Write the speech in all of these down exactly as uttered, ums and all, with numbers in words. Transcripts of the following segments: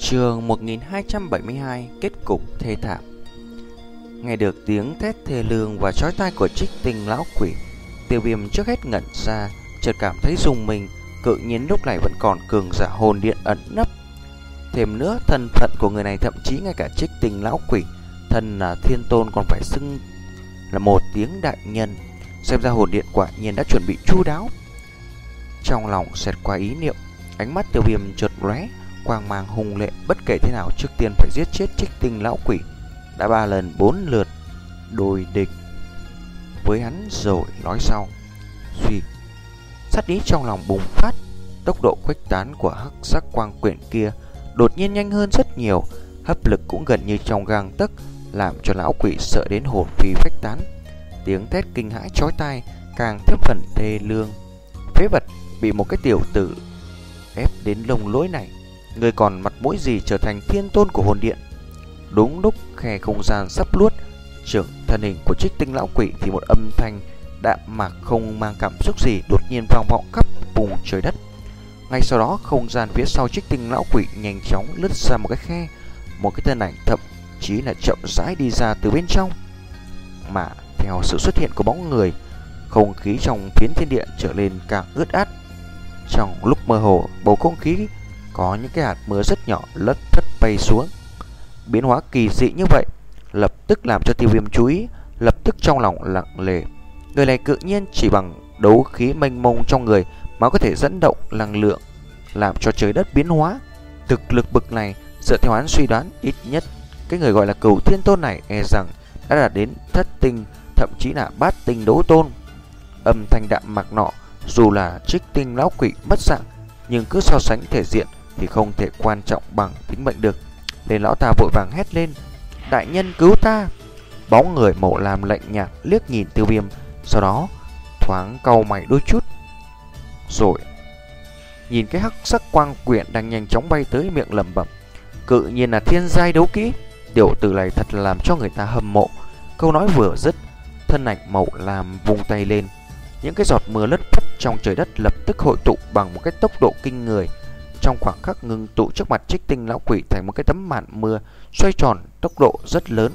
Chương một nghìn hai trăm bảy mươi hai. Kết cục thê thảm. Nghe được tiếng thét thê lương và chói tai của Trích Tinh lão quỷ, Tiêu Viêm trước hết ngẩn ra, chợt cảm thấy rùng mình. Cự nhiên lúc này vẫn còn cường giả hồn điện ẩn nấp. Thêm nữa, thân phận của người này thậm chí ngay cả Trích Tinh lão quỷ, thân là thiên tôn, còn phải xưng là một tiếng đại nhân. Xem ra hồn điện quả nhiên đã chuẩn bị chu đáo. Trong lòng xẹt qua ý niệm, ánh mắt Tiêu Viêm chợt lóe quang mang hùng lệ. Bất kể thế nào, trước tiên phải giết chết Trích Tinh lão quỷ. Đã ba lần bốn lượt đối địch với hắn rồi nói sau. Suy, sát ý trong lòng bùng phát. Tốc độ khuếch tán của hắc sắc quang quyển kia đột nhiên nhanh hơn rất nhiều, hấp lực cũng gần như trong gang tấc, làm cho lão quỷ sợ đến hồn phi phách tán. Tiếng thét kinh hãi chói tai càng thêm phần thê lương. Phế vật, bị một cái tiểu tử ép đến lông lỗi này, người còn mặt mũi gì trở thành thiên tôn của hồn điện. Đúng lúc khe không gian sắp luốt trưởng thân hình của Trích Tinh lão quỷ, thì một âm thanh đạm mạc không mang cảm xúc gì đột nhiên vang vọng khắp vùng trời đất. Ngay sau đó, không gian phía sau Trích Tinh lão quỷ nhanh chóng lướt ra một cái khe, một cái thân ảnh thậm chí là chậm rãi đi ra từ bên trong. Mà theo sự xuất hiện của bóng người, không khí trong phiến thiên địa trở lên càng ướt át. Trong lúc mơ hồ, bầu không khí có những cái hạt mưa rất nhỏ lất phất bay xuống. Biến hóa kỳ dị như vậy lập tức làm cho Tiêu Viêm chú ý, lập tức trong lòng lặng lề. Người này tự nhiên chỉ bằng đấu khí mênh mông trong người mà có thể dẫn động năng lượng, làm cho trời đất biến hóa. Thực lực bực này, dựa theo hắn suy đoán, ít nhất cái người gọi là Cửu Thiên Tôn này e rằng đã đạt đến thất tinh, thậm chí là bát tinh đấu tôn. Âm thanh đạm mạc nọ, dù là Trích Tinh lão quỷ mất dạng, nhưng cứ so sánh thể diện thì không thể quan trọng bằng tính mệnh được. Nên lão ta vội vàng hét lên: "Đại nhân cứu ta!" Bóng người màu lam lạnh nhạt liếc nhìn Tiêu Viêm, sau đó thoáng cau mày đôi chút, rồi nhìn cái hắc sắc quang quyển đang nhanh chóng bay tới, miệng lẩm bẩm: "Cự nhiên là thiên giai đấu kỹ, tiểu tử này thật là làm cho người ta hâm mộ." Câu nói vừa dứt, thân ảnh màu lam vung tay lên, những cái giọt mưa lất phất trong trời đất lập tức hội tụ bằng một cái tốc độ kinh người, trong khoảng khắc ngưng tụ trước mặt Trích Tinh lão quỷ thành một cái tấm màn mưa xoay tròn tốc độ rất lớn.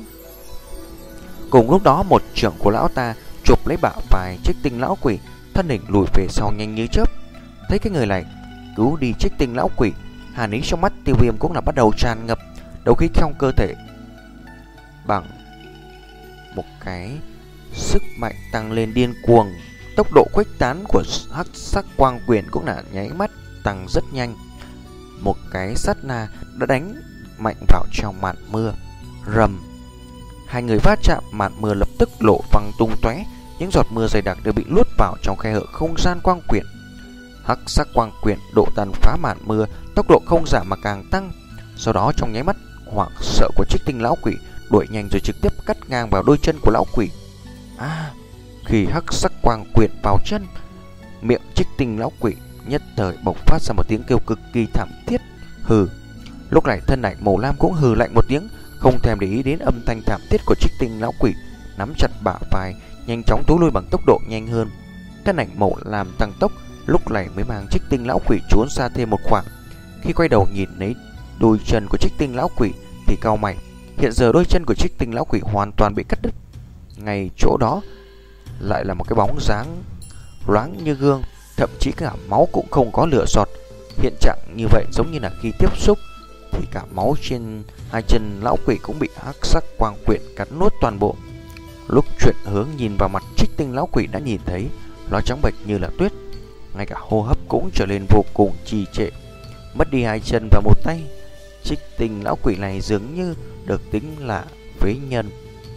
Cùng lúc đó, một trưởng của lão ta chụp lấy bả vai Trích Tinh lão quỷ, thân hình lùi về sau nhanh như chớp. Thấy cái người này cứu đi Trích Tinh lão quỷ, hàn ý trong mắt Tiêu Viêm cũng là bắt đầu tràn ngập, đấu khí trong cơ thể bằng một cái sức mạnh tăng lên điên cuồng. Tốc độ khuếch tán của hắc sắc quang quyển cũng là nháy mắt tăng rất nhanh. Một cái sát na đã đánh mạnh vào trong màn mưa. Rầm, hai người va chạm, màn mưa lập tức lộ văng tung tóe, những giọt mưa dày đặc đều bị luốt vào trong khe hở không gian quang quyển. Hắc sắc quang quyển độ tàn phá màn mưa, tốc độ không giảm mà càng tăng. Sau đó trong nháy mắt, hoảng sợ của Trích Tinh lão quỷ đuổi nhanh rồi trực tiếp cắt ngang vào đôi chân của lão quỷ. À, khi hắc sắc quang quyển vào chân, miệng Trích Tinh lão quỷ nhất thời bộc phát ra một tiếng kêu cực kỳ thảm thiết. Hừ. Lúc này thân ảnh màu lam cũng hừ lạnh một tiếng, không thèm để ý đến âm thanh thảm thiết của Trích Tinh lão quỷ, nắm chặt bả vai, nhanh chóng tối lui bằng tốc độ nhanh hơn. Thân ảnh màu lam tăng tốc, lúc này mới mang Trích Tinh lão quỷ trốn xa thêm một khoảng. Khi quay đầu nhìn thấy đôi chân của Trích Tinh lão quỷ thì cau mày. Hiện giờ đôi chân của Trích Tinh lão quỷ hoàn toàn bị cắt đứt. Ngay chỗ đó lại là một cái bóng dáng loáng như gương, thậm chí cả máu cũng không có lửa giọt. Hiện trạng như vậy giống như là khi tiếp xúc thì cả máu trên hai chân lão quỷ cũng bị hắc sắc quang quyển cắn nuốt toàn bộ. Lúc chuyển hướng nhìn vào mặt Trích Tinh lão quỷ đã nhìn thấy nó trắng bệch như là tuyết, ngay cả hô hấp cũng trở nên vô cùng trì trệ. Mất đi hai chân và một tay, Trích Tinh lão quỷ này dường như được tính là phế nhân.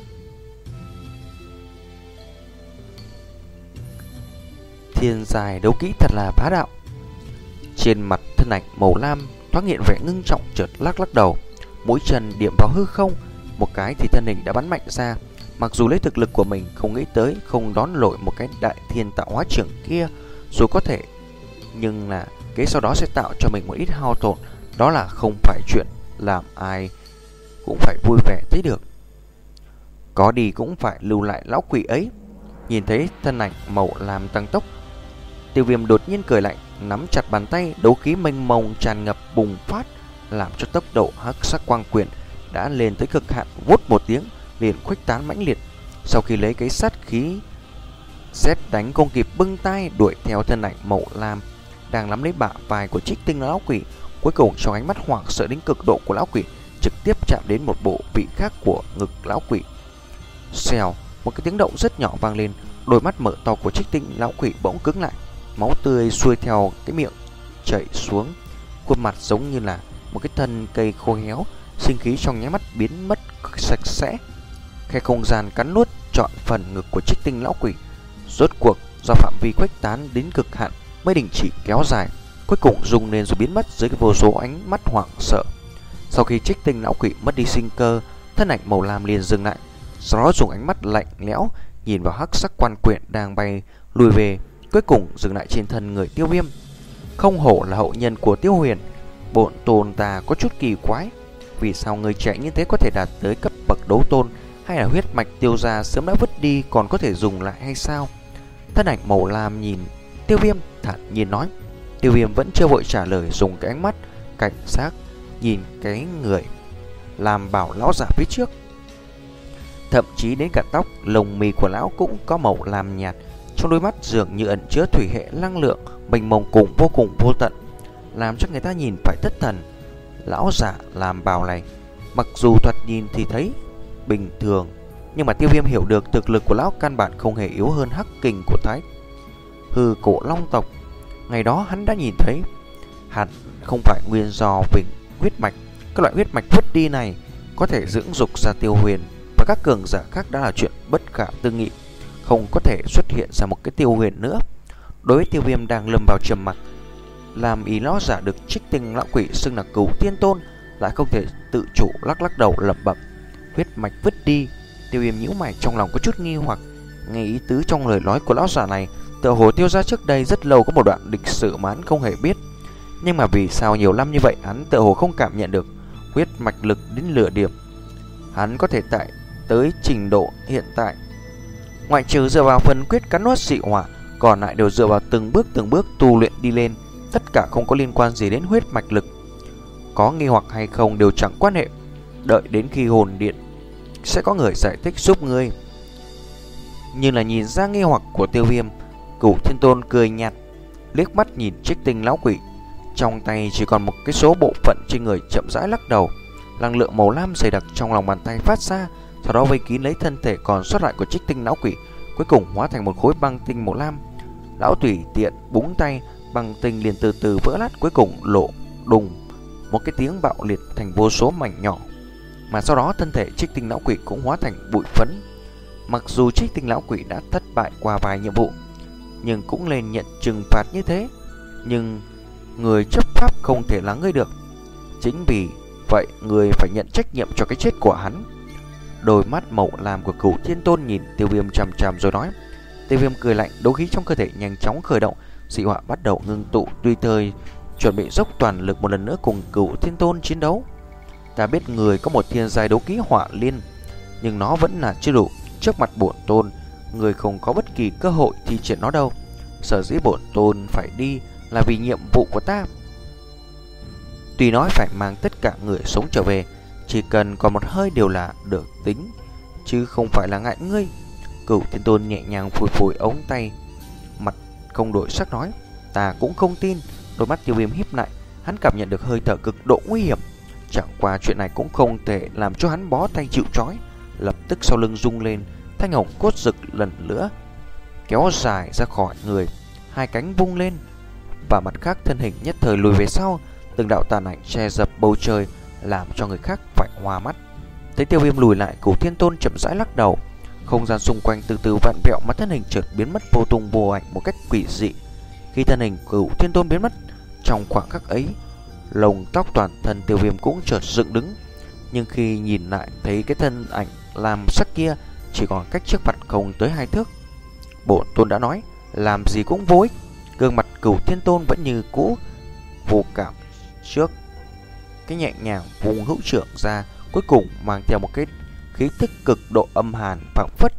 Thiên giai đấu kỹ thật là bá đạo. Trên mặt thân ảnh màu lam thoáng hiện vẻ ngưng trọng, chợt lắc lắc đầu, mũi chân điểm vào hư không, một cái thì thân hình đã bắn mạnh ra. Mặc dù lấy thực lực của mình không nghĩ tới không đón nổi một cái đại thiên tạo hóa trưởng kia, dù có thể, nhưng là cái sau đó sẽ tạo cho mình một ít hao tổn, đó là không phải chuyện làm ai cũng phải vui vẻ thấy được. Có đi cũng phải lưu lại lão quỷ ấy. Nhìn thấy thân ảnh màu lam tăng tốc, Tiêu Viêm đột nhiên cười lạnh, nắm chặt bàn tay, đấu khí mênh mông tràn ngập bùng phát, làm cho tốc độ hắc sắc quang quyền đã lên tới cực hạn. Vút một tiếng liền khuếch tán mãnh liệt. Sau khi lấy cái sát khí xét đánh không kịp bưng tay đuổi theo thân ảnh màu lam đang nắm lấy bả vai của Trích Tinh lão quỷ, cuối cùng trong ánh mắt hoảng sợ đến cực độ của lão quỷ trực tiếp chạm đến một bộ vị khác của ngực lão quỷ. Xèo, một cái tiếng động rất nhỏ vang lên, đôi mắt mở to của Trích Tinh lão quỷ bỗng cứng lại, máu tươi xuôi theo cái miệng chảy xuống, khuôn mặt giống như là một cái thân cây khô héo, sinh khí trong nháy mắt biến mất sạch sẽ. Khe không gian cắn nuốt trọn phần ngực của Trích Tinh lão quỷ, rốt cuộc do phạm vi khuếch tán đến cực hạn mới đình chỉ kéo dài, cuối cùng rung lên rồi biến mất dưới cái vô số ánh mắt hoảng sợ. Sau khi Trích Tinh lão quỷ mất đi sinh cơ, thân ảnh màu lam liền dừng lại, sau đó dùng ánh mắt lạnh lẽo nhìn vào hắc sắc quan quyện đang bay lùi về, cuối cùng dừng lại trên thân người Tiêu Viêm. Không hổ là hậu nhân của Tiêu Huyền, bổn tôn ta có chút kỳ quái, vì sao người trẻ như thế có thể đạt tới cấp bậc đấu tôn, hay là huyết mạch Tiêu gia sớm đã vứt đi còn có thể dùng lại hay sao? Thân ảnh màu lam nhìn Tiêu Viêm thản nhiên nói. Tiêu Viêm vẫn chưa vội trả lời, dùng cái ánh mắt cảnh giác nhìn cái người làm bảo lão giả phía trước. Thậm chí đến cả tóc lông mi của lão cũng có màu lam nhạt, trong đôi mắt dường như ẩn chứa thủy hệ năng lượng mênh mông cùng vô cùng vô tận, làm cho người ta nhìn phải thất thần. Lão giả làm bào này mặc dù thoạt nhìn thì thấy bình thường, nhưng mà Tiêu Viêm hiểu được thực lực của lão căn bản không hề yếu hơn hắc kình của Thái Hư cổ long tộc. Ngày đó hắn đã nhìn thấy, hẳn không phải nguyên do về huyết mạch. Các loại huyết mạch vứt đi này có thể dưỡng dục ra Tiêu Huyền và các cường giả khác đã là chuyện bất khả tư nghị, không có thể xuất hiện ra một cái Tiêu Huyền nữa. Đối với Tiêu Viêm đang lâm vào trầm mặc, làm ý lão giả được Trích Tinh lão quỷ xưng là Cửu Tiên Tôn lại không thể tự chủ lắc lắc đầu lẩm bẩm. Huyết mạch vứt đi. Tiêu Viêm nhíu mày, trong lòng có chút nghi hoặc. Nghe ý tứ trong lời nói của lão giả này, tựa hồ Tiêu gia trước đây rất lâu có một đoạn lịch sử mà hắn không hề biết, nhưng mà vì sao nhiều năm như vậy hắn tựa hồ không cảm nhận được huyết mạch lực đến lửa điểm hắn có thể tại tới trình độ hiện tại. Ngoại trừ dựa vào phần quyết cắn nuốt dị hỏa, còn lại đều dựa vào từng bước từng bước tu luyện đi lên, tất cả không có liên quan gì đến huyết mạch lực. Có nghi hoặc hay không đều chẳng quan hệ, đợi đến khi hồn điện sẽ có người giải thích giúp ngươi. Như là nhìn ra nghi hoặc của Tiêu Viêm, Cửu Thiên Tôn cười nhạt, liếc mắt nhìn Trích Tinh lão quỷ, trong tay chỉ còn một cái số bộ phận trên người, chậm rãi lắc đầu. Năng lượng màu lam dày đặc trong lòng bàn tay phát ra, sau đó vây kín lấy thân thể còn sót lại của Trích Tinh lão quỷ, cuối cùng hóa thành một khối băng tinh màu lam. Lão tùy tiện búng tay, băng tinh liền từ từ vỡ nát, cuối cùng lộ đùng một cái tiếng bạo liệt thành vô số mảnh nhỏ. Mà sau đó thân thể Trích Tinh lão quỷ cũng hóa thành bụi phấn. Mặc dù Trích Tinh lão quỷ đã thất bại qua vài nhiệm vụ, nhưng cũng lên nhận trừng phạt như thế. Nhưng người chấp pháp không thể lắng nghe được, chính vì vậy người phải nhận trách nhiệm cho cái chết của hắn. Đôi mắt màu lam của Cửu Thiên Tôn nhìn Tiêu Viêm chằm chằm rồi nói. Tiêu Viêm cười lạnh, đấu khí trong cơ thể nhanh chóng khởi động, dị hỏa bắt đầu ngưng tụ, tùy thời chuẩn bị dốc toàn lực một lần nữa cùng Cửu Thiên Tôn chiến đấu. Ta biết người có một thiên giai đấu khí hỏa liên, nhưng nó vẫn là chưa đủ. Trước mặt bổn tôn, người không có bất kỳ cơ hội thi triển nó đâu. Sở dĩ bổn tôn phải đi là vì nhiệm vụ của ta. Tuy nói phải mang tất cả người sống trở về, chỉ cần còn một hơi đều là được tính, chứ không phải là ngại ngươi. Cửu Thiên Tôn nhẹ nhàng phủi phủi ống tay, mặt không đổi sắc nói. Ta cũng không tin. Đôi mắt Tiêu Viêm híp lại, hắn cảm nhận được hơi thở cực độ nguy hiểm. Chẳng qua chuyện này cũng không thể làm cho hắn bó tay chịu trói. Lập tức sau lưng rung lên, thanh hồng cốt rực lần nữa kéo dài ra khỏi người, hai cánh vung lên, và mặt khác thân hình nhất thời lùi về sau. Từng đạo tàn ảnh che dập bầu trời, làm cho người khác phải hoa mắt. Thấy Tiêu Viêm lùi lại, Cửu Thiên Tôn chậm rãi lắc đầu. Không gian xung quanh từ từ vặn vẹo, mà thân hình chợt biến mất vô tung vô ảnh một cách quỷ dị. Khi thân hình Cửu Thiên Tôn biến mất, trong khoảng khắc ấy, lông tóc toàn thân Tiêu Viêm cũng chợt dựng đứng. Nhưng khi nhìn lại thấy cái thân ảnh làm sắc kia chỉ còn cách trước mặt không tới hai thước. Bổn tôn đã nói, làm gì cũng vô ích. Gương mặt Cửu Thiên Tôn vẫn như cũ, vô cảm trước cái nhẹ nhàng vùng hữu trưởng ra, cuối cùng mang theo một cái khí tức cực độ âm hàn phảng phất.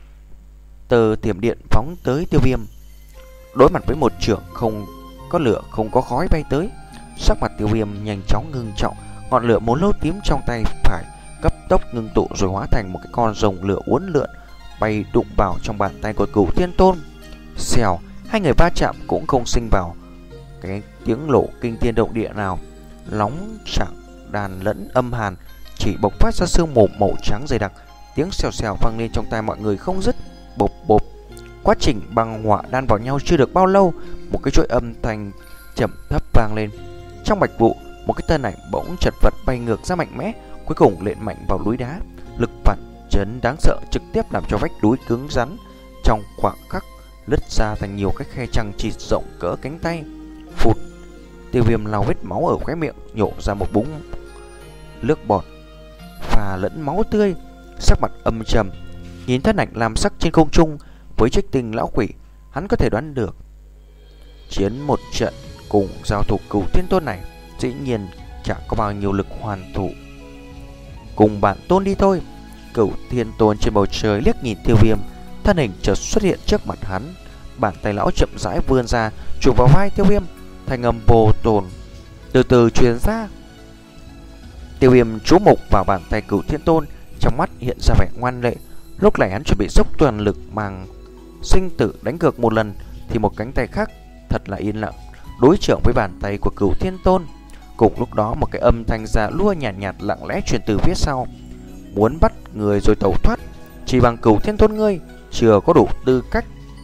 Tờ thiểm điện phóng tới Tiêu Viêm, đối mặt với một trưởng không có lửa không có khói bay tới. Sắc mặt Tiêu Viêm nhanh chóng ngưng trọng, ngọn lửa màu nâu tím trong tay phải cấp tốc ngưng tụ rồi hóa thành một cái con rồng lửa uốn lượn bay đụng vào trong bàn tay của Cửu Thiên Tôn. Xèo, hai người va chạm cũng không sinh vào cái tiếng nổ kinh thiên động địa nào. Nóng chẳng đàn lẫn âm hàn, chỉ bộc phát ra sương mù màu trắng dày đặc. Tiếng xèo xèo vang lên trong tai mọi người không dứt. Bộp bộp. Quá trình băng hỏa đan vào nhau chưa được bao lâu, một cái chuỗi âm thanh chậm thấp vang lên. Trong bạch vụ, một cái thân ảnh bỗng chật vật bay ngược ra mạnh mẽ, cuối cùng lện mạnh vào núi đá. Lực phản chấn đáng sợ trực tiếp làm cho vách núi cứng rắn trong khoảng khắc lứt ra thành nhiều cái khe chằng chịt rộng cỡ cánh tay. Phụt. Tiêu Viêm lau vết máu ở khóe miệng, nhổ ra một búng nước bọt pha lẫn máu tươi, sắc mặt âm trầm, nhìn thân ảnh làm sắc trên không trung. Với Trích Tinh lão quỷ, hắn có thể đoán được chiến một trận cùng giao thủ Cửu Thiên Tôn này dĩ nhiên chẳng có bao nhiêu lực hoàn thủ. Cùng bản tôn đi thôi. Cửu Thiên Tôn trên bầu trời liếc nhìn Tiêu Viêm, thân hình chợt xuất hiện trước mặt hắn. Bàn tay lão chậm rãi vươn ra, chụp vào vai Tiêu Viêm, thanh âm vô tồn từ từ truyền ra. Tiêu Viêm chú mục vào bàn tay Cửu Thiên Tôn, trong mắt hiện ra vẻ ngoan lệ. Lúc này hắn chuẩn bị dốc toàn lực màng sinh tử đánh cược một lần, thì một cánh tay khác thật là yên lặng đối chưởng với bàn tay của Cửu Thiên Tôn. Cùng lúc đó, một cái âm thanh già lua nhạt nhạt lặng lẽ truyền từ phía sau: muốn bắt người rồi tẩu thoát, chỉ bằng Cửu Thiên Tôn ngươi chưa có đủ tư cách.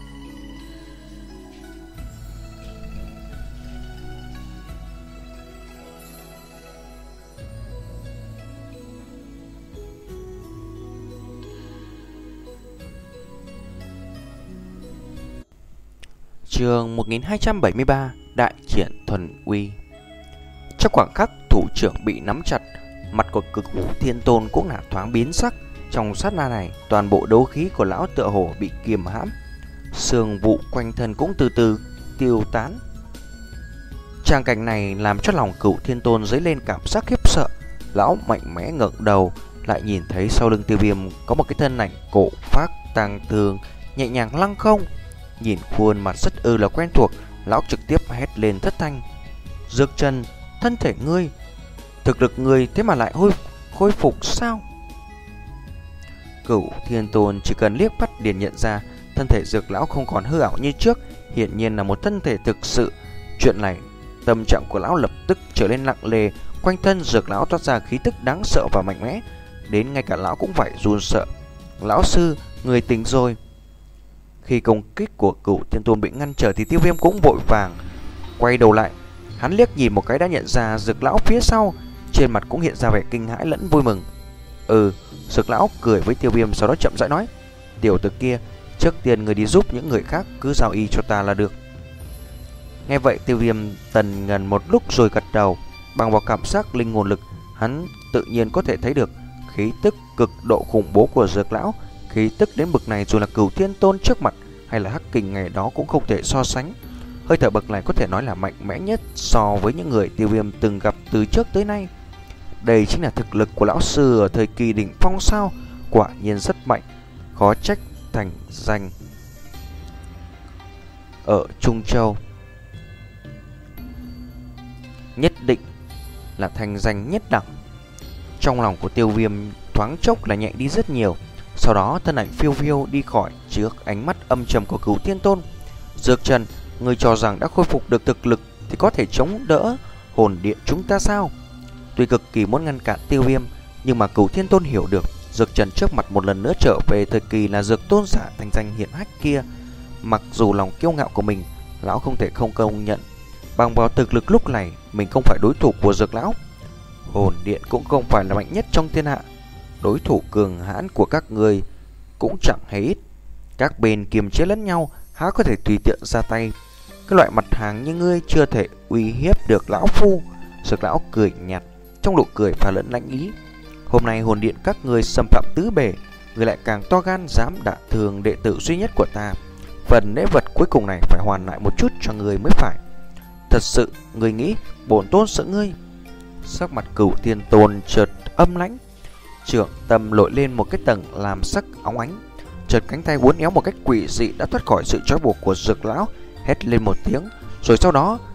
Chương một nghìn hai trăm bảy mươi ba, đại triển thuần uy. Trong khoảng khắc thủ trưởng bị nắm chặt, mặt của Cửu Thiên Tôn cũng là thoáng biến sắc. Trong sát na này, toàn bộ đấu khí của lão tựa hồ bị kiềm hãm, sương vụ quanh thân cũng từ từ tiêu tán. Tràng cảnh này làm cho lòng Cửu Thiên Tôn dấy lên cảm giác khiếp sợ. Lão mạnh mẽ ngẩng đầu, lại nhìn thấy sau lưng Tiêu Viêm có một cái thân ảnh cổ phác tang thương nhẹ nhàng lăng không. Nhìn khuôn mặt rất ư là quen thuộc, lão trực tiếp hét lên thất thanh: Dược Trần, thân thể ngươi, thực lực ngươi thế mà lại hồi khôi phục sao? Cửu Thiên Tôn chỉ cần liếc mắt liền nhận ra thân thể Dược lão không còn hư ảo như trước, hiển nhiên là một thân thể thực sự. Chuyện này, tâm trạng của lão lập tức trở nên nặng nề, quanh thân Dược lão toát ra khí tức đáng sợ và mạnh mẽ, đến ngay cả lão cũng phải run sợ. Lão sư, người tỉnh rồi. Khi công kích của Cửu Thiên Tôn bị ngăn trở thì Tiêu Viêm cũng vội vàng quay đầu lại. Hắn liếc nhìn một cái đã nhận ra Dược lão phía sau, trên mặt cũng hiện ra vẻ kinh hãi lẫn vui mừng. Ừ, Dược lão cười với Tiêu Viêm, sau đó chậm rãi nói: Tiểu tử kia, trước tiên người đi giúp những người khác, cứ giao y cho ta là được. Nghe vậy Tiêu Viêm tần ngần một lúc rồi gật đầu. Bằng vào cảm giác linh hồn lực, hắn tự nhiên có thể thấy được khí tức cực độ khủng bố của Dược lão. Khí tức đến bậc này dù là Cửu Thiên Tôn trước mặt hay là Hắc Kình ngày đó cũng không thể so sánh. Hơi thở bậc này có thể nói là mạnh mẽ nhất so với những người Tiêu Viêm từng gặp từ trước tới nay. Đây chính là thực lực của lão sư ở thời kỳ đỉnh phong sao? Quả nhiên rất mạnh, khó trách thành danh ở Trung Châu. Nhất định là thành danh nhất đẳng. Trong lòng của Tiêu Viêm thoáng chốc là nhẹ đi rất nhiều. Sau đó thân ảnh phiêu phiêu đi khỏi trước ánh mắt âm trầm của Cửu Thiên Tôn. Dược Trần, ngươi cho rằng đã khôi phục được thực lực thì có thể chống đỡ hồn điện chúng ta sao? Tuy cực kỳ muốn ngăn cản Tiêu Viêm, nhưng mà Cửu Thiên Tôn hiểu được Dược Trần trước mặt một lần nữa trở về thời kỳ là Dược Tôn giả thành danh hiển hách kia. Mặc dù lòng kiêu ngạo của mình, lão không thể không công nhận, bằng vào thực lực lúc này mình không phải đối thủ của Dược lão. Hồn điện cũng không phải là mạnh nhất trong thiên hạ, đối thủ cường hãn của các người cũng chẳng hề ít. Các bên kiềm chế lẫn nhau, há có thể tùy tiện ra tay. Cái loại mặt hàng như ngươi chưa thể uy hiếp được lão phu. Dược lão cười nhạt, trong nụ cười pha lẫn lãnh ý. Hôm nay hồn điện các người xâm phạm tứ bề, người lại càng to gan dám đả thương đệ tử duy nhất của ta. Phần lễ vật cuối cùng này phải hoàn lại một chút cho người mới phải. Thật sự người nghĩ bổn tôn sợ ngươi? Sắc mặt Cửu Thiên Tôn chợt âm lãnh, trưởng tâm lội lên một cái tầng làm sắc óng ánh. Chợt cánh tay uốn éo một cách quỷ dị đã thoát khỏi sự trói buộc của Dược lão, hét lên một tiếng, rồi sau đó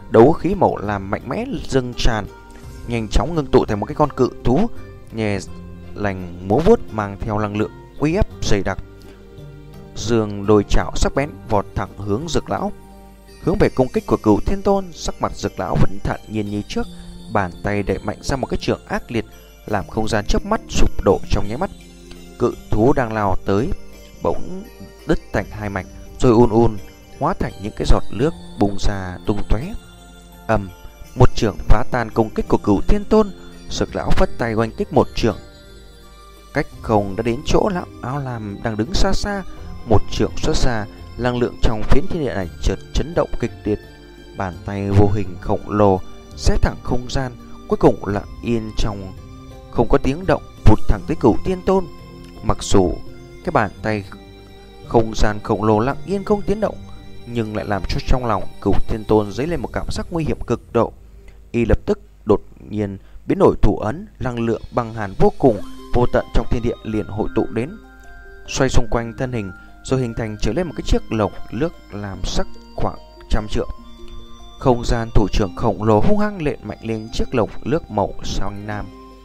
đấu khí màu làm mạnh mẽ dâng tràn, nhanh chóng ngưng tụ thành một cái con cự thú nhẹ lành múa vuốt mang theo năng lượng uy áp dày đặc. Dương đôi chảo sắc bén vọt thẳng hướng Dược lão. Hướng về công kích của Cửu Thiên Tôn, sắc mặt Dược lão vẫn thản nhiên như trước, bàn tay đẩy mạnh ra một cái trường ác liệt, làm không gian chớp mắt sụp đổ trong nháy mắt. Cự thú đang lao tới bỗng đứt thành hai mảnh, rồi un un hóa thành những cái giọt nước bùng ra tung tóe. Ầm, một trường phá tan công kích của Cửu Thiên Tôn. Dược lão phất tay oanh kích một trường, cách không đã đến chỗ lão áo lam đang đứng xa xa. Một trường xuất ra, năng lượng trong phiến thiên địa này chợt chấn động kịch liệt, bàn tay vô hình khổng lồ xé thẳng không gian, cuối cùng lặng yên trong không có tiếng động, vụt thẳng tới Cửu Thiên Tôn. Mặc dù cái bàn tay không gian khổng lồ lặng yên không tiếng động, nhưng lại làm cho trong lòng Cửu Thiên Tôn dấy lên một cảm giác nguy hiểm cực độ. Y lập tức đột nhiên biến đổi thủ ấn, năng lượng băng hàn vô cùng vô tận trong thiên địa liền hội tụ đến, xoay xung quanh thân hình, rồi hình thành trở lên một cái chiếc lồng nước làm sắc khoảng trăm trượng. Không gian thủ trưởng khổng lồ hung hăng lện mạnh lên chiếc lồng nước màu xanh lam.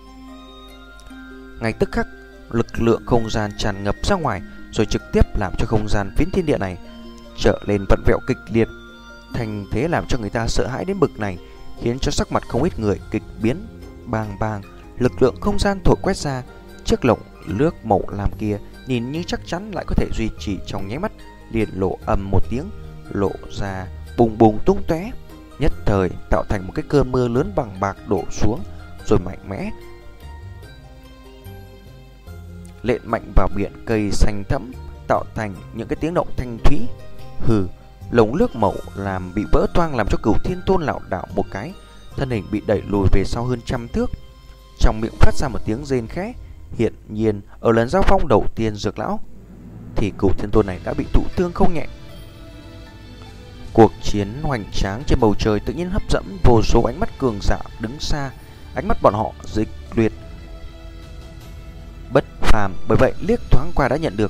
Ngay tức khắc, lực lượng không gian tràn ngập ra ngoài, rồi trực tiếp làm cho không gian phiến thiên địa này trở lên vặn vẹo kịch liệt. Thành thế làm cho người ta sợ hãi đến bực này, khiến cho sắc mặt không ít người kịch biến. Bang bang, lực lượng không gian thổi quét ra, chiếc lồng nước màu lam kia nhìn như chắc chắn lại có thể duy trì trong nháy mắt, liền lộ ầm một tiếng, lộ ra bùng bùng tung tóe, nhất thời tạo thành một cái cơn mưa lớn bằng bạc đổ xuống, rồi mạnh mẽ lện mạnh vào biển cây xanh thẫm, tạo thành những cái tiếng động thanh thúy. Hừ, lồng nước màu làm bị vỡ toang, làm cho Cửu Thiên Tôn lảo đảo một cái, thân hình bị đẩy lùi về sau hơn trăm thước, trong miệng phát ra một tiếng rên khẽ. Hiện nhiên ở lần giao phong đầu tiên Dược lão thì Cửu Thiên Tôn này đã bị thụ thương không nhẹ. Cuộc chiến hoành tráng trên bầu trời tự nhiên hấp dẫn vô số ánh mắt cường giả đứng xa, ánh mắt bọn họ dịch liệt bất phàm, bởi vậy liếc thoáng qua đã nhận được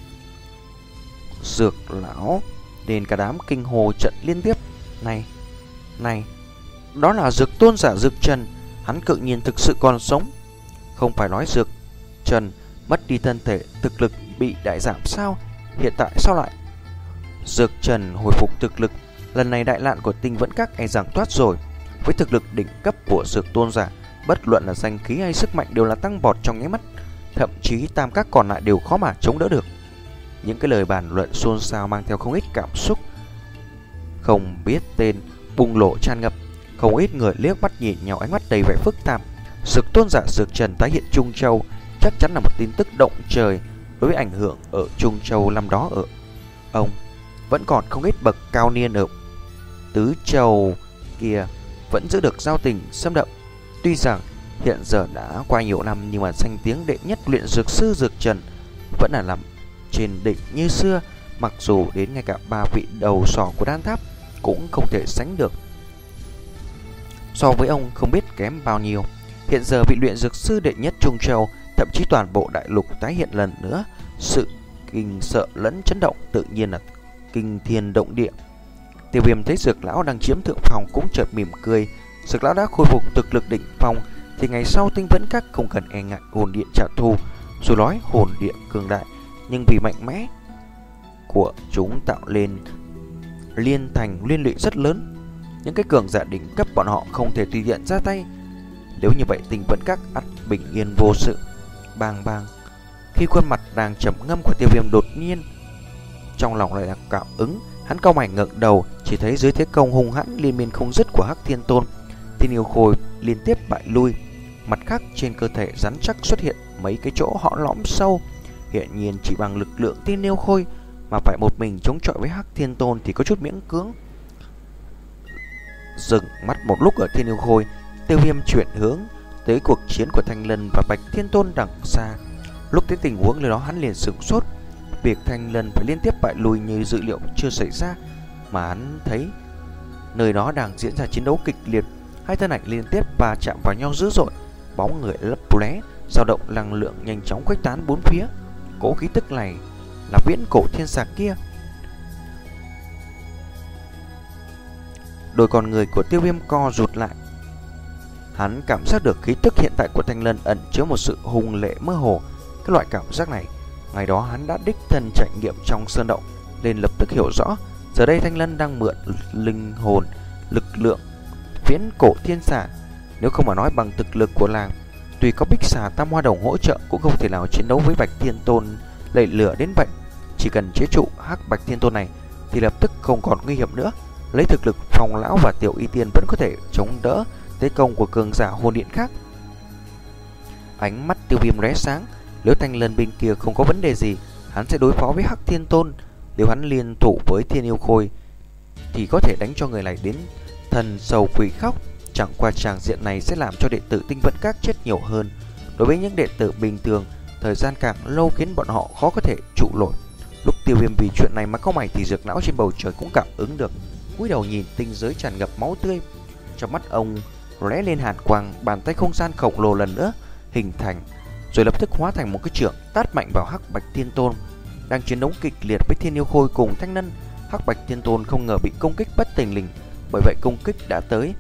Dược lão, nên cả đám kinh hồ trận liên tiếp. Này, này, đó là Dược Tôn giả Dược Trần, hắn cự nhiên thực sự còn sống. Không phải nói Dược Trần mất đi thân thể, thực lực bị đại giảm sao? Hiện tại sao lại? Dược Trần hồi phục thực lực, lần này đại nạn của Tinh Vẫn Các e rằng thoát rồi. Với thực lực đỉnh cấp của Dược Tôn giả, bất luận là danh khí hay sức mạnh đều là tăng vọt trong nháy mắt, thậm chí tam các còn lại đều khó mà chống đỡ được. Những cái lời bàn luận xôn xao mang theo không ít cảm xúc không biết tên bùng nổ tràn ngập, không ít người liếc mắt nhìn nhau, ánh mắt đầy vẻ phức tạp. Dược Tôn giả Dược Trần tái hiện Trung Châu chắc chắn là một tin tức động trời. Đối với ảnh hưởng ở Trung Châu năm đó, ở ông vẫn còn không ít bậc cao niên ở Tứ Châu kia vẫn giữ được giao tình xâm đậm. Tuy rằng hiện giờ đã qua nhiều năm, nhưng mà danh tiếng đệ nhất luyện dược sư Dược Trần vẫn là nằm trên đỉnh như xưa. Mặc dù đến ngay cả ba vị đầu sỏ của đan tháp cũng không thể sánh được, so với ông không biết kém bao nhiêu. Hiện giờ vị luyện dược sư đệ nhất Trung Châu, thậm chí toàn bộ đại lục tái hiện lần nữa, sự kinh sợ lẫn chấn động tự nhiên là kinh thiên động địa. Tiêu Viêm thấy Dược lão đang chiếm thượng phòng cũng chợt mỉm cười. Dược lão đã khôi phục thực lực đỉnh phong, thì ngày sau Tinh Vẫn Các không cần e ngại hồn điện trả thù. Dù nói hồn điện cường đại, nhưng vì mạnh mẽ của chúng tạo lên liên thành liên lụy rất lớn. Những cái cường giả đỉnh cấp bọn họ không thể tùy tiện ra tay. Nếu như vậy, Tinh Vẫn Các ắt bình yên vô sự. Bang bang, khi khuôn mặt đang trầm ngâm của Tiêu Viêm đột nhiên trong lòng lại là cảm ứng, hắn cau mày ngẩng đầu, chỉ thấy dưới thế công hung hãn liên miên không dứt của Hắc Thiên Tôn, Thiên Yêu Khôi liên tiếp bại lui. Mặt khác, trên cơ thể rắn chắc xuất hiện mấy cái chỗ họ lõm sâu. Hiện nhiên chỉ bằng lực lượng Thiên Yêu Khôi mà phải một mình chống chọi với Hắc Thiên Tôn thì có chút miễn cưỡng. Dừng mắt một lúc ở Thiên Yêu Khôi, Tiêu Viêm chuyển hướng tới cuộc chiến của Thanh Lân và Bạch Thiên Tôn đằng xa. Lúc thấy tình huống nơi đó, hắn liền sửng sốt. Việc Thanh Lân phải liên tiếp bại lui như dự liệu chưa xảy ra, mà hắn thấy nơi đó đang diễn ra chiến đấu kịch liệt. Hai thân ảnh liên tiếp va chạm vào nhau dữ dội, bóng người lấp lóe, dao động năng lượng nhanh chóng khuếch tán bốn phía. Cỗ khí tức này là viễn cổ thiên sạc kia. đôi con người của Tiêu Viêm co rụt lại. Hắn cảm giác được khí tức hiện tại của Thanh Lân ẩn chứa một sự hùng lệ mơ hồ. Cái loại cảm giác này, ngày đó hắn đã đích thân trải nghiệm trong sơn động, nên lập tức hiểu rõ. Giờ đây Thanh Lân đang mượn linh hồn, lực lượng viễn cổ thiên xà. Nếu không mà nói bằng thực lực của làng, tuy có Bích Xà Tam Hoa Đồng hỗ trợ cũng không thể nào chiến đấu với Bạch Thiên Tôn lẩy lửa đến vậy. Chỉ cần chế trụ Hắc Bạch Thiên Tôn này thì lập tức không còn nguy hiểm nữa. Lấy thực lực Phong lão và Tiểu Y Tiên vẫn có thể chống đỡ thế công của cường giả hồn điện khác. Ánh mắt Tiêu Viêm lóe sáng, nếu Thanh Lân bên kia không có vấn đề gì, hắn sẽ đối phó với Hắc Thiên Tôn. Nếu hắn liên thủ với Thiên Yêu Khôi thì có thể đánh cho người này đến thần sầu quỷ khóc. Chẳng qua tràng diện này sẽ làm cho đệ tử Tinh Vẫn Các chết nhiều hơn. Đối với những đệ tử bình thường, thời gian càng lâu khiến bọn họ khó có thể trụ nổi. Lúc Tiêu Viêm vì chuyện này mà cau mày thì Dược lão trên bầu trời cũng cảm ứng được, cúi đầu nhìn tinh giới tràn ngập máu tươi. Trong mắt ông lóe lên hàn quang, bàn tay không gian khổng lồ lần nữa hình thành, rồi lập tức hóa thành một cái chưởng tát mạnh vào Hắc Bạch Thiên Tôn đang chiến đấu kịch liệt với Thiên Yêu Khôi cùng Thanh Lân. Hắc Bạch Thiên Tôn không ngờ bị công kích bất thình lình, bởi vậy công kích đã tới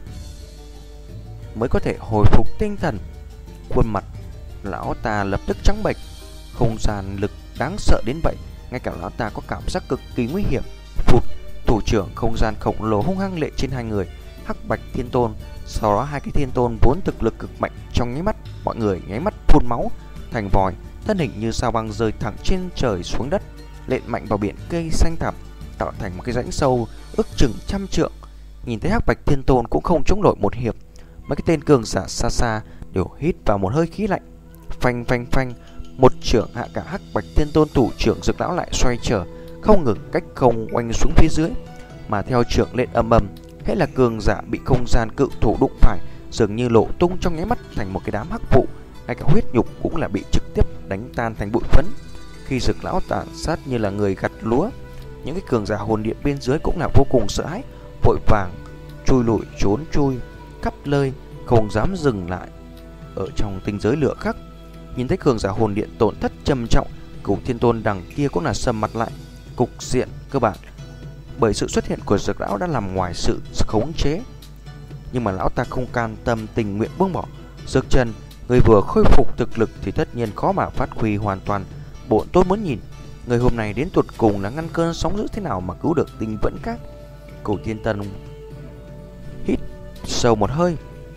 mới có thể hồi phục tinh thần. Khuôn mặt lão ta lập tức trắng bệch, không gian lực đáng sợ đến vậy, ngay cả lão ta có cảm giác cực kỳ nguy hiểm. Phụt, thủ trưởng không gian khổng lồ hung hăng lệ trên hai người Hắc Bạch Thiên Tôn. Sau đó hai cái thiên tôn vốn thực lực cực mạnh, trong nháy mắt mọi người nháy mắt phun máu thành vòi, thân hình như sao băng rơi thẳng trên trời xuống đất, lện mạnh vào biển cây xanh thẳm, tạo thành một cái rãnh sâu ước chừng trăm trượng. Nhìn thấy Hắc Bạch Thiên Tôn cũng không chống nổi một hiệp, mấy cái tên cường giả xa xa đều hít vào một hơi khí lạnh. Phanh phanh phanh, một trưởng hạ cả Hắc Bạch Thiên Tôn. Thủ trưởng Dược lão lại xoay trở, không ngừng cách không oanh xuống phía dưới, mà theo trưởng lên âm ầm, hết là cường giả bị không gian cự thủ đụng phải dường như lộ tung trong nháy mắt thành một cái đám hắc vụ, ngay cả huyết nhục cũng là bị trực tiếp đánh tan thành bụi phấn. Khi Dược lão tàn sát như là người gặt lúa, những cái cường giả hồn điện bên dưới cũng là vô cùng sợ hãi, vội vàng chui lùi trốn chui khắp nơi, không dám dừng lại ở trong tinh giới lửa khắc. Nhìn thấy cường giả hồn điện tổn thất trầm trọng, Cửu Thiên Tôn đằng kia cũng là sầm mặt lại. Cục diện cơ bản bởi sự xuất hiện của Dược lão đã nằm ngoài sự khống chế, nhưng mà lão ta không can tâm, tình nguyện buông bỏ. Dược Trần, người vừa khôi phục thực lực thì tất nhiên khó mà phát huy hoàn toàn. Bộn tôi muốn nhìn người hôm nay đến tuột cùng là ngăn cơn sóng dữ thế nào mà cứu được Tinh Vẫn Các. Cửu Thiên Tôn hít sâu một hơi,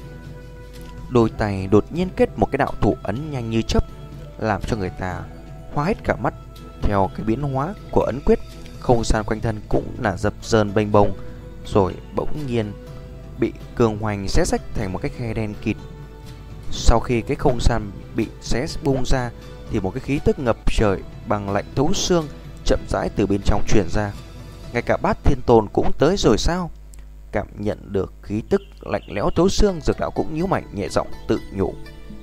đôi tay đột nhiên kết một cái đạo thủ ấn nhanh như chớp, làm cho người ta hoa hết cả mắt. Theo cái biến hóa của ấn quyết, không gian quanh thân cũng là dập dờn bềnh bồng, rồi bỗng nhiên bị cường hoành xé rách thành một cái khe đen kịt. Sau khi cái không gian bị xé bung ra thì một cái khí tức ngập trời bằng lạnh thấu xương chậm rãi từ bên trong truyền ra. Ngay cả Bát Thiên Tôn cũng tới rồi sao? Cảm nhận được khí tức lạnh lẽo thấu xương, Dược lão cũng nhíu mày nhẹ giọng tự nhủ.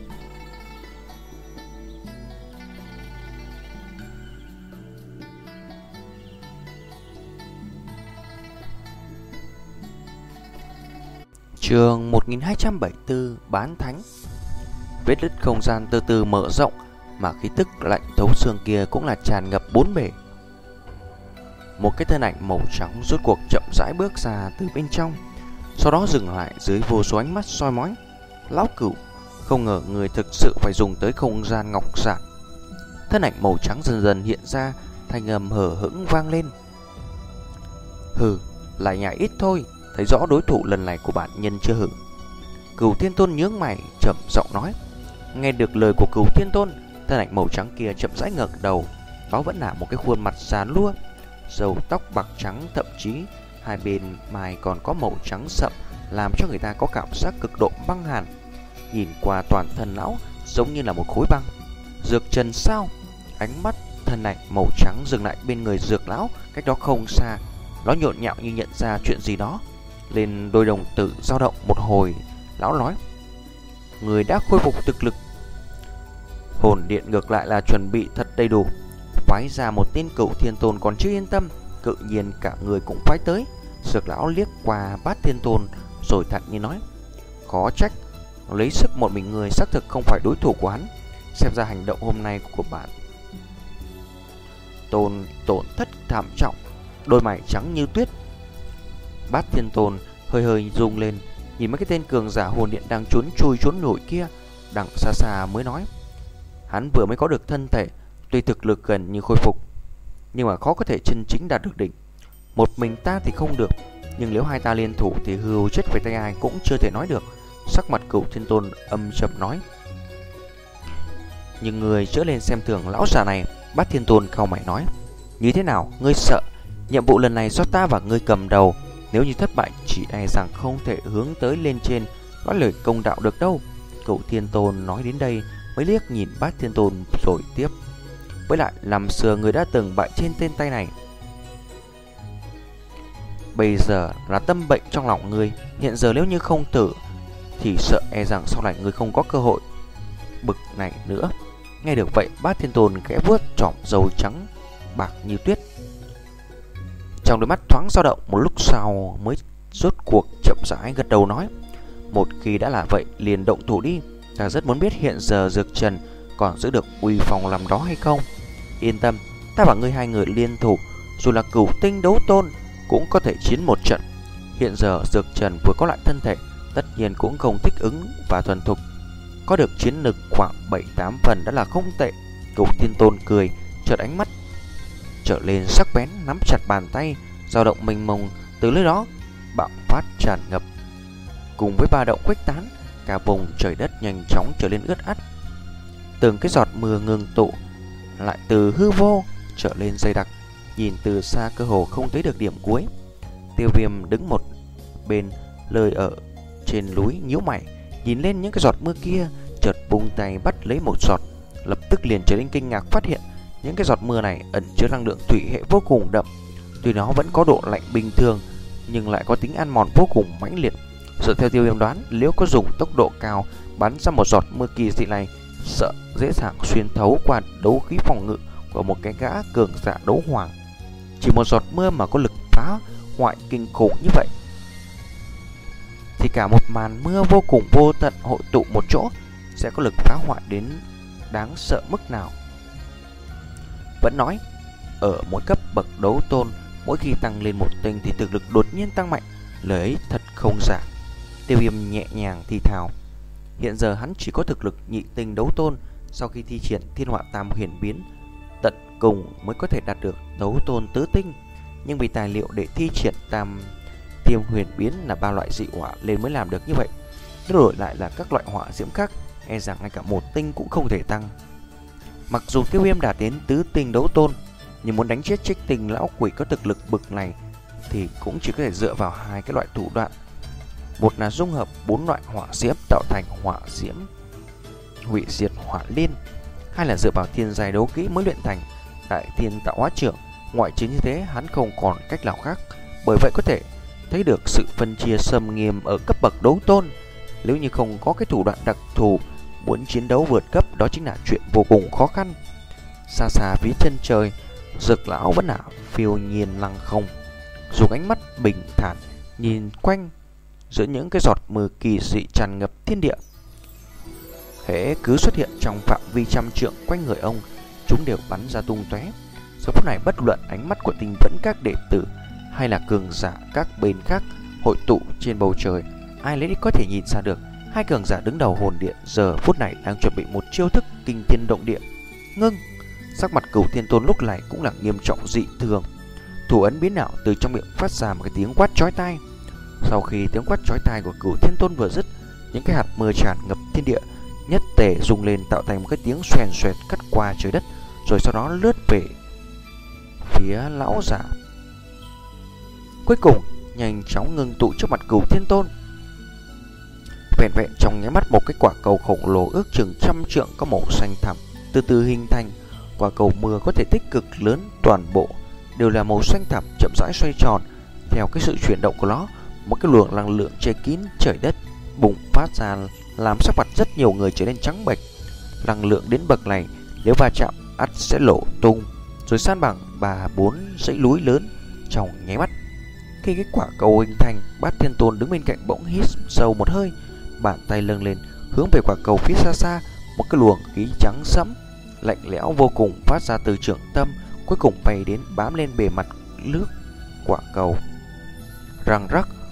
Chương một nghìn hai trăm bảy mươi tư, Bán Thánh. Vết nứt không gian từ từ mở rộng, mà khí tức lạnh thấu xương kia cũng là tràn ngập bốn bể. Một cái thân ảnh màu trắng rốt cuộc chậm rãi bước ra từ bên trong, sau đó dừng lại dưới vô số ánh mắt soi mói. Lão Cửu, không ngờ người thực sự phải dùng tới không gian ngọc giản. Thân ảnh màu trắng dần dần hiện ra, thanh âm hờ hững vang lên. Hừ, lại nhảy ít thôi, thấy rõ đối thủ lần này của bản nhân chưa hử? Cửu Thiên Tôn nhướng mày chậm giọng nói. Nghe được lời của Cửu Thiên Tôn, thân ảnh màu trắng kia chậm rãi ngẩng đầu. Đó vẫn là một cái khuôn mặt già nua, râu tóc bạc trắng, thậm chí hai bên mày còn có màu trắng sậm, làm cho người ta có cảm giác cực độ băng hàn. Nhìn qua toàn thân lão giống như là một khối băng. Dược Trần sao? Ánh mắt thân ảnh màu trắng dừng lại bên người Dược lão, cách đó không xa. Nó nhộn nhạo như nhận ra chuyện gì đó. Lên đôi đồng tử dao động một hồi, lão nói: người đã khôi phục thực lực. Hồn điện ngược lại là chuẩn bị thật đầy đủ, phái ra một tên Cửu Thiên Tôn còn chưa yên tâm, tự nhiên cả người cũng phái tới. Dược lão liếc qua Bát Thiên Tôn rồi thản nhiên nói: khó trách, lấy sức một mình người xác thực không phải đối thủ của hắn. Xem ra hành động hôm nay của bạn Tôn tổn thất thảm trọng. Đôi mày trắng như tuyết. Bát Thiên Tôn hơi hơi rung lên, nhìn mấy cái tên cường giả hồn điện đang trốn chui trốn nổi kia, đằng xa xa mới nói: hắn vừa mới có được thân thể, tuy thực lực gần như khôi phục, nhưng mà khó có thể chân chính đạt được đỉnh. Một mình ta thì không được, nhưng nếu hai ta liên thủ thì hưu chết về tay ai cũng chưa thể nói được. Sắc mặt Cửu Thiên Tôn âm trầm nói: nhưng người chữa lên xem thường lão già này. Bát Thiên Tôn cau mày nói: như thế nào, ngươi sợ? Nhiệm vụ lần này do ta và ngươi cầm đầu, nếu như thất bại chỉ e rằng không thể hướng tới lên trên nói lời công đạo được đâu. Cửu Thiên Tôn nói đến đây mới liếc nhìn Bát Thiên Tôn rồi tiếp: với lại năm xưa người đã từng bại trên tên tay này, bây giờ là tâm bệnh trong lòng ngươi. Hiện giờ nếu như không tử thì sợ e rằng sau này ngươi không có cơ hội bực này nữa. Nghe được vậy, Bát Thiên Tôn khẽ vuốt chỏm râu trắng bạc như tuyết, trong đôi mắt thoáng dao động. Một lúc sau mới rốt cuộc chậm rãi gật đầu nói: một khi đã là vậy liền động thủ đi. Ta rất muốn biết hiện giờ Dược Trần còn giữ được uy phong làm đó hay không. Yên tâm, ta và ngươi hai người liên thủ, dù là cửu tinh đấu tôn cũng có thể chiến một trận. Hiện giờ Dược Trần vừa có lại thân thể, tất nhiên cũng không thích ứng và thuần thục, có được chiến lực khoảng bảy tám phần đã là không tệ. Cửu Thiên Tôn cười, chợt ánh mắt trở lên sắc bén, nắm chặt bàn tay, dao động mênh mông từ nơi đó bạo phát tràn ngập, cùng với ba động khuếch tán, cả vùng trời đất nhanh chóng trở lên ướt át. Từng cái giọt mưa ngưng tụ lại từ hư vô trở lên dày đặc, nhìn từ xa cơ hồ không thấy được điểm cuối. Tiêu Viêm đứng một bên lời ở trên núi nhíu mày, nhìn lên những cái giọt mưa kia, chợt vung tay bắt lấy một giọt, lập tức liền trở nên kinh ngạc phát hiện những cái giọt mưa này ẩn chứa năng lượng thủy hệ vô cùng đậm. Tuy nó vẫn có độ lạnh bình thường, nhưng lại có tính ăn mòn vô cùng mãnh liệt. Dựa theo Tiêu Viêm đoán, nếu có dùng tốc độ cao bắn ra một giọt mưa kỳ dị này, sợ dễ dàng xuyên thấu qua đấu khí phòng ngự của một cái gã cường giả đấu hoàng. Chỉ một giọt mưa mà có lực phá hoại kinh khủng như vậy, thì cả một màn mưa vô cùng vô tận hội tụ một chỗ sẽ có lực phá hoại đến đáng sợ mức nào. Vẫn nói, ở mỗi cấp bậc đấu tôn, mỗi khi tăng lên một tinh thì thực lực đột nhiên tăng mạnh, lời ấy thật không giả. Tiêu Viêm nhẹ nhàng thì thào. Hiện giờ hắn chỉ có thực lực nhị tinh đấu tôn, sau khi thi triển Thiên Họa Tam Huyền Biến, tận cùng mới có thể đạt được đấu tôn tứ tinh. Nhưng vì tài liệu để thi triển Tam Tiêm Huyền Biến là ba loại dị hỏa lên mới làm được như vậy. Nếu đổi lại là các loại hỏa diễm khác, e rằng ngay cả một tinh cũng không thể tăng. Mặc dù Tiêu Viêm đạt đến tứ tinh đấu tôn, nhưng muốn đánh chết Trích Tinh lão quỷ có thực lực bực này thì cũng chỉ có thể dựa vào hai cái loại thủ đoạn. Một là dung hợp bốn loại hỏa diễm tạo thành hỏa diễm hủy diệt hỏa liên, hai là dựa vào thiên giai đấu kỹ mới luyện thành Đại Thiên Tạo Hóa Trưởng. Ngoại trừ như thế, hắn không còn cách nào khác. Bởi vậy có thể thấy được sự phân chia xâm nghiêm ở cấp bậc đấu tôn. Nếu như không có cái thủ đoạn đặc thù, muốn chiến đấu vượt cấp đó chính là chuyện vô cùng khó khăn. Xa xa phía chân trời, Dược lão vẫn là phiêu nhiên lăng không, dùng ánh mắt bình thản nhìn quanh giữa những cái giọt mưa kỳ dị tràn ngập thiên địa. Hễ cứ xuất hiện trong phạm vi trăm trượng quanh người ông, chúng đều bắn ra tung tóe. Giờ phút này bất luận ánh mắt của Tinh Vẫn các đệ tử hay là cường giả các bên khác hội tụ trên bầu trời, ai lấy có thể nhìn ra được hai cường giả đứng đầu hồn điện giờ phút này đang chuẩn bị một chiêu thức kinh thiên động địa. Ngưng, sắc mặt Cửu Thiên Tôn lúc này cũng là nghiêm trọng dị thường. Thủ ấn biến ảo, từ trong miệng phát ra một cái tiếng quát chói tai. Sau khi tiếng quát chói tai của Cửu Thiên Tôn vừa dứt, những cái hạt mưa tràn ngập thiên địa nhất tề rung lên tạo thành một cái tiếng xoèn xoẹt cắt qua trời đất, rồi sau đó lướt về phía lão giả, cuối cùng nhanh chóng ngưng tụ trước mặt Cửu Thiên Tôn. Vẹn vẹn trong nháy mắt, một cái quả cầu khổng lồ ước chừng trăm trượng có màu xanh thẳm từ từ hình thành. Quả cầu mưa có thể tích cực lớn, toàn bộ đều là màu xanh thẳm, chậm rãi xoay tròn. Theo cái sự chuyển động của nó, một cái luồng năng lượng che kín trời đất bùng phát ra, làm sắc mặt rất nhiều người trở nên trắng bệch. Năng lượng đến bậc này, nếu va chạm ắt sẽ nổ tung, rồi san bằng ba bốn dãy núi lớn trong nháy mắt. Khi cái quả cầu hình thành, Bát Thiên Tôn đứng bên cạnh bỗng hít sâu một hơi, bàn tay lâng lên hướng về quả cầu phía xa xa. Một cái luồng khí trắng sẫm lạnh lẽo vô cùng phát ra từ trưởng tâm, cuối cùng bay đến bám lên bề mặt nước quả cầu. Răng rắc,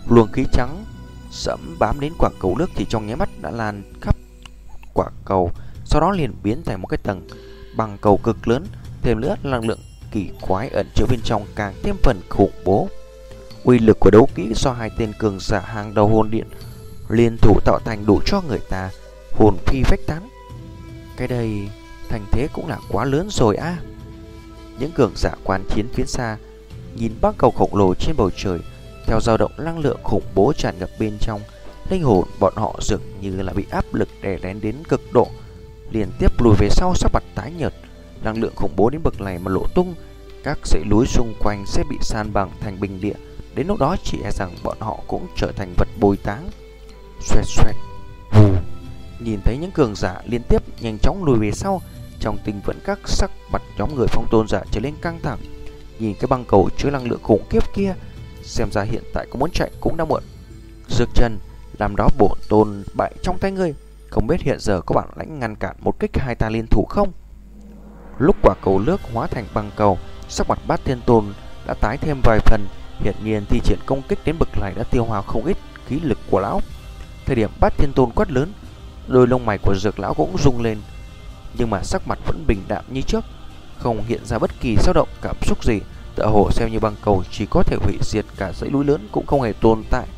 Luồng khí trắng sẫm bám đến quả cầu nước thì trong nháy mắt đã lan khắp quả cầu, sau đó liền biến thành một cái tầng bằng cầu cực lớn. Thêm nữa, năng lượng kỳ quái ẩn chứa bên trong càng thêm phần khủng bố. Uy lực của đấu kỹ do hai tên cường giả hàng đầu hồn điện liên thủ tạo thành đủ cho người ta hồn phi phách tán. Cái đây thành thế cũng là quá lớn rồi a. À. Những cường giả quan chiến phía xa nhìn băng cầu khổng lồ trên bầu trời, theo dao động năng lượng khủng bố tràn ngập bên trong, linh hồn bọn họ dường như là bị áp lực đè nén đến cực độ, liên tiếp lùi về sau, sắc mặt tái nhợt. Năng lượng khủng bố đến bậc này mà lộ tung, các dãy núi xung quanh sẽ bị san bằng thành bình địa. Đến lúc đó chỉ e rằng bọn họ cũng trở thành vật bồi táng. Xoẹt xoẹt, vù. Nhìn thấy những cường giả liên tiếp nhanh chóng lùi về sau, trong tinh vẫn các sắc mặt nhóm người Phong Tôn giả trở lên căng thẳng. Nhìn cái băng cầu chứa năng lượng khủng khiếp kia, xem ra hiện tại có muốn chạy cũng đã muộn. Dược chân, làm đó bổn tôn bại trong tay ngươi, không biết hiện giờ có bản lãnh ngăn cản một kích hai ta liên thủ không? Lúc quả cầu nước hóa thành băng cầu, sắc mặt Bát Thiên Tôn đã tái thêm vài phần. Hiện nhiên thi triển công kích đến bậc này đã tiêu hao không ít khí lực của lão. Thời điểm Bát Thiên Tôn quát lớn, đôi lông mày của Dược lão cũng rung lên, nhưng mà sắc mặt vẫn bình đạm như trước, không hiện ra bất kỳ dao động cảm xúc gì. Tựa hồ xem như băng cầu chỉ có thể hủy diệt cả dãy núi lớn cũng không hề tồn tại.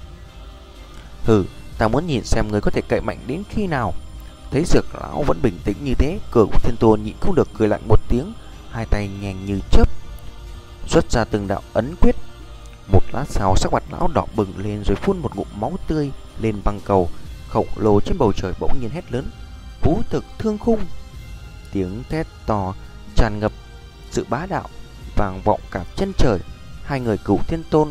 Hừ, ta muốn nhìn xem người có thể cậy mạnh đến khi nào. Thấy Dược lão vẫn bình tĩnh như thế, Cửu Thiên Tôn nhịn không được cười lạnh một tiếng, hai tay nhanh như chớp xuất ra từng đạo ấn quyết. Một lát sau, sắc mặt lão đỏ bừng lên rồi phun một ngụm máu tươi lên băng cầu khổng lồ trên bầu trời, bỗng nhiên hét lớn, Vũ Thực Thương Khung. Tiếng thét to tràn ngập sự bá đạo vang vọng cả chân trời. Hai người Cửu Thiên Tôn,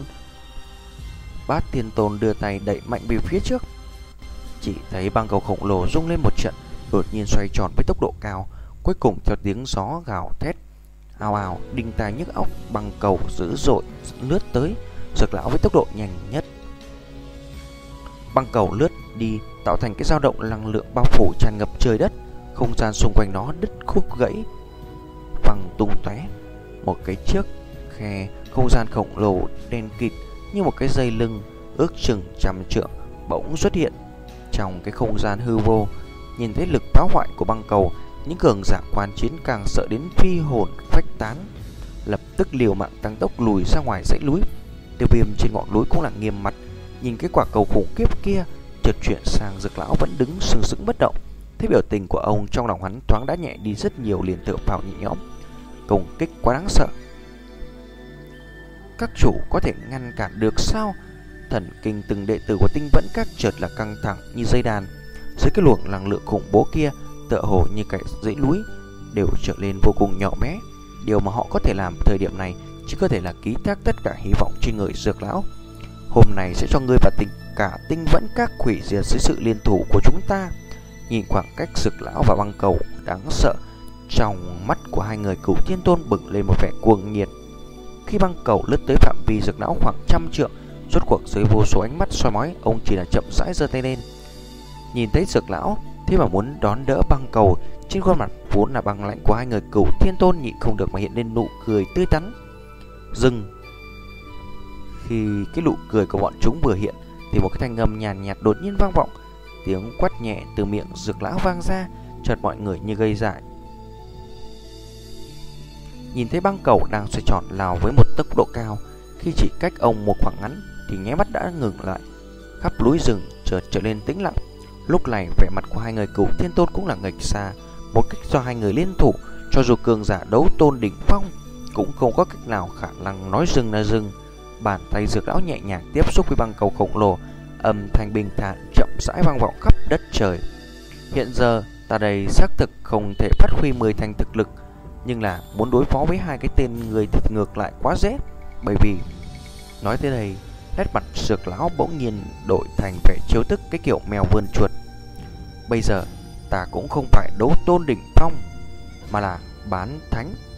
Bát Thiên Tôn đưa tay đẩy mạnh về phía trước. Chỉ thấy băng cầu khổng lồ rung lên một trận, đột nhiên xoay tròn với tốc độ cao, cuối cùng theo tiếng gió gào thét ào ào đinh tai nhức óc, băng cầu dữ dội lướt tới Dược lão với tốc độ nhanh nhất. Băng cầu lướt đi tạo thành cái dao động năng lượng bao phủ tràn ngập trời đất, không gian xung quanh nó đứt khúc gãy văng tung tóe. Một cái chiếc khe không gian khổng lồ đen kịt như một cái dây lưng ước chừng trăm trượng bỗng xuất hiện trong cái không gian hư vô. Nhìn thấy lực phá hoại của băng cầu, những cường giả quan chiến càng sợ đến phi hồn phách tán, lập tức liều mạng tăng tốc lùi ra ngoài dãy núi. Tiêu Viêm trên ngọn núi cũng là nghiêm mặt, nhìn cái quả cầu khủng khiếp kia, chợt chuyển sang Dược lão vẫn đứng sừng sững bất động. Thấy biểu tình của ông, trong lòng hắn thoáng đã nhẹ đi rất nhiều, liền thở phào nhẹ nhõm. Công kích quá đáng sợ, các chủ có thể ngăn cản được sao? Thần kinh từng đệ tử của Tinh Vẫn Các chợt là căng thẳng như dây đàn. Dưới cái luồng năng lượng khủng bố kia, tựa hồ như cái dãy núi đều trở nên vô cùng nhỏ bé. Điều mà họ có thể làm thời điểm này chỉ có thể là ký thác tất cả hy vọng trên người Dược lão. Hôm nay sẽ cho ngươi và tình cả Tinh Vẫn Các hủy diệt dưới sự liên thủ của chúng ta. Nhìn khoảng cách Dược lão và băng cầu đáng sợ, trong mắt của hai người Cửu Thiên Tôn bừng lên một vẻ cuồng nhiệt. Khi băng cầu lướt tới phạm vi Dược lão khoảng trăm trượng, rốt cuộc dưới vô số ánh mắt soi mói, ông chỉ là chậm rãi giơ tay lên. Nhìn thấy Dược lão thế mà muốn đón đỡ băng cầu, trên khuôn mặt vốn là băng lạnh của hai người Cửu Thiên Tôn nhịn không được mà hiện lên nụ cười tươi tắn. Dừng. Khi cái nụ cười của bọn chúng vừa hiện thì một cái thanh âm nhàn nhạt, nhạt đột nhiên vang vọng. Tiếng quát nhẹ từ miệng Dược lão vang ra, chợt mọi người như gây dại. Nhìn thấy băng cầu đang xoay tròn lao với một tốc độ cao, khi chỉ cách ông một khoảng ngắn thì nháy mắt đã ngừng lại. Khắp núi rừng chợt trở nên tĩnh lặng. Lúc này vẻ mặt của hai người Cửu Thiên Tôn cũng là nghịch xa. Một cách do hai người liên thủ, cho dù cường giả đấu tôn đỉnh phong cũng không có cách nào khả năng nói dừng là dừng. Bàn tay Dược lão nhẹ nhàng tiếp xúc với băng cầu khổng lồ, âm thanh bình thản chậm rãi vang vọng khắp đất trời. Hiện giờ ta đây xác thực không thể phát huy mười thành thực lực, nhưng là muốn đối phó với hai cái tên người thì ngược lại quá dễ. Bởi vì nói tới đây, nét mặt Dược lão bỗng nhiên đổi thành vẻ trêu tức, cái kiểu mèo vươn chuột. Bây giờ ta cũng không phải đấu tôn đỉnh phong, mà là bán thánh.